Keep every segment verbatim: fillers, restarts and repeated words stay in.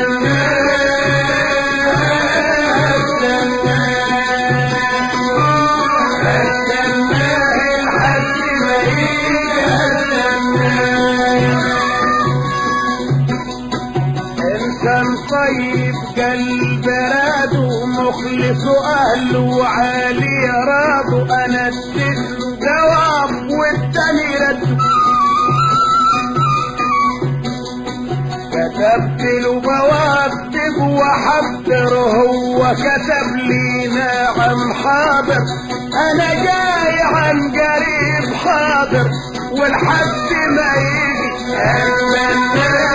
طيب قلب رادو مخلص اهله عالي رادو انا اديته جواب والتاني رد كتبت له بوابتك وحضر هو كتب لي نعم حاضر انا جاي عن قريب حاضر والحد ما يجي استنى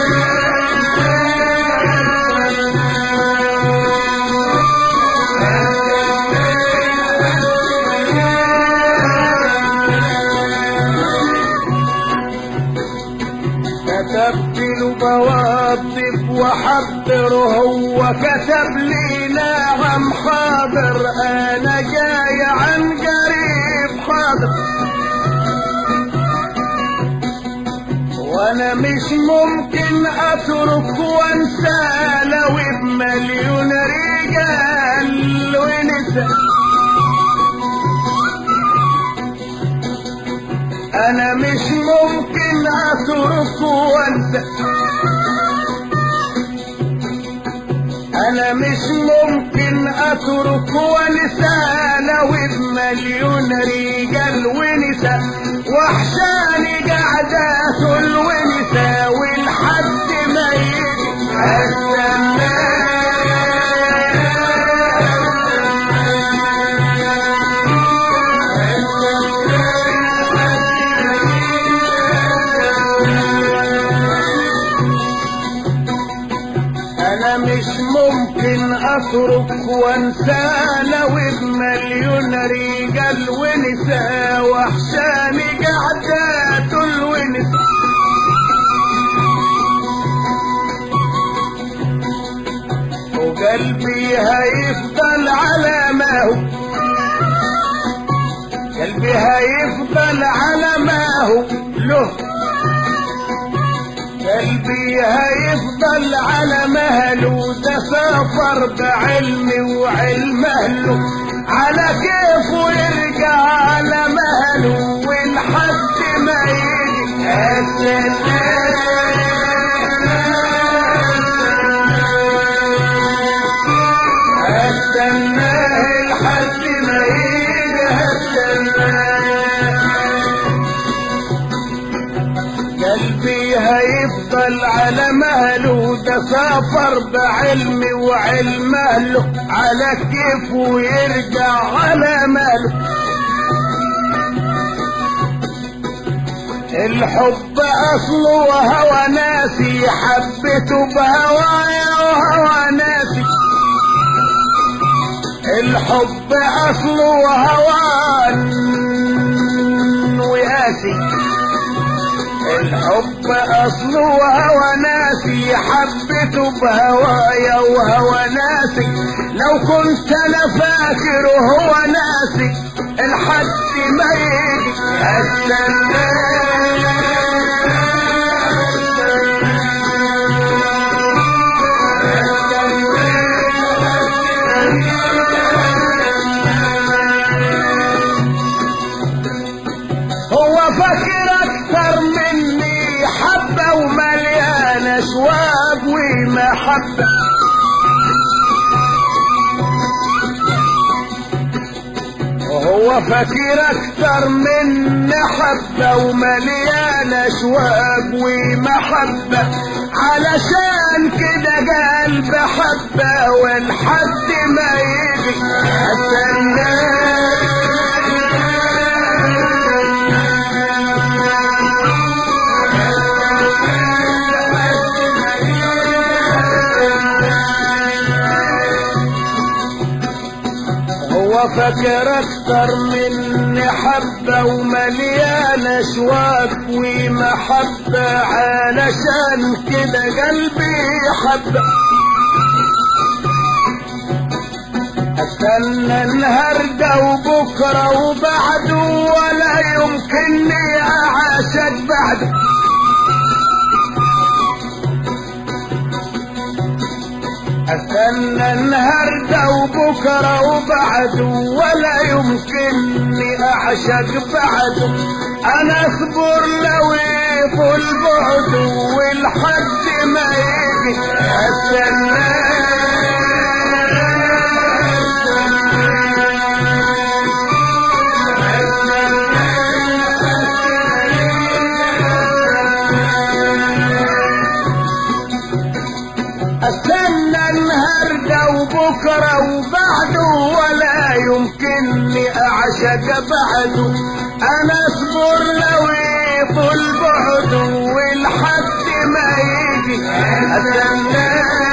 كتبت له بوابتك وحضر هو كتب لي نعم حاضر انا جاي عن قريب حاضر وانا مش ممكن اترك وانسى لو بمليون رجال ونساء انا مش ممكن اترك وانسى انا مش ممكن اترك وانسى لو بمليون رجال ونساء وحشاني قعدات الونساء والحد ما يجي استنى انا مش ممكن اترك وانسى لو بمليون رجال ونساء وحشاني قعدات الونساء وقلبي هيفضل على ما هو قلبي هيفضل على ما هو له قلبي هيفضل على مهله ده سافر بعلمي وعلم اهله على كيفه يرجع على مهله والحد ما يجي استنى استنى الحد ما يجي استنى قلبي هيفضل على مهله ده سافر بعلمي وعلم اهله على كيفه يرجع على مهله الحب اصله وهوى ناسي حبيته بهوايا وهوى ناسي الحب اصله وهوى وياسي الحب اصله وهوى ناسي حبيته بهوايا وهوى ناسي لو كنت انا فاكر هو ناسي الحد ما يجي استنى هو فاكر اكتر مني حبة ومليانة اشواق ومحبة وهو فاكر اكتر مني حبة ومليانة اشواق ومحبة علشان كده قلب حبة والحد ما يجي استنى فاكر اكتر مني حبة ومليانة اشواق ومحبة علشان كده قلبي حبة استنى النهاردة وبكرة وبعده ولا يمكنني اعاشق بعده استنى النهارده وبكره وبعده ولا يمكنني اعشق بعده. انا اصبر لو يطول بعده والحد ما يجي استنى. استنى النهارده وبكره وبعده ولا يمكنني اعشق بعده. انا اصبر لو يطول بعده والحد ما يجي استنى.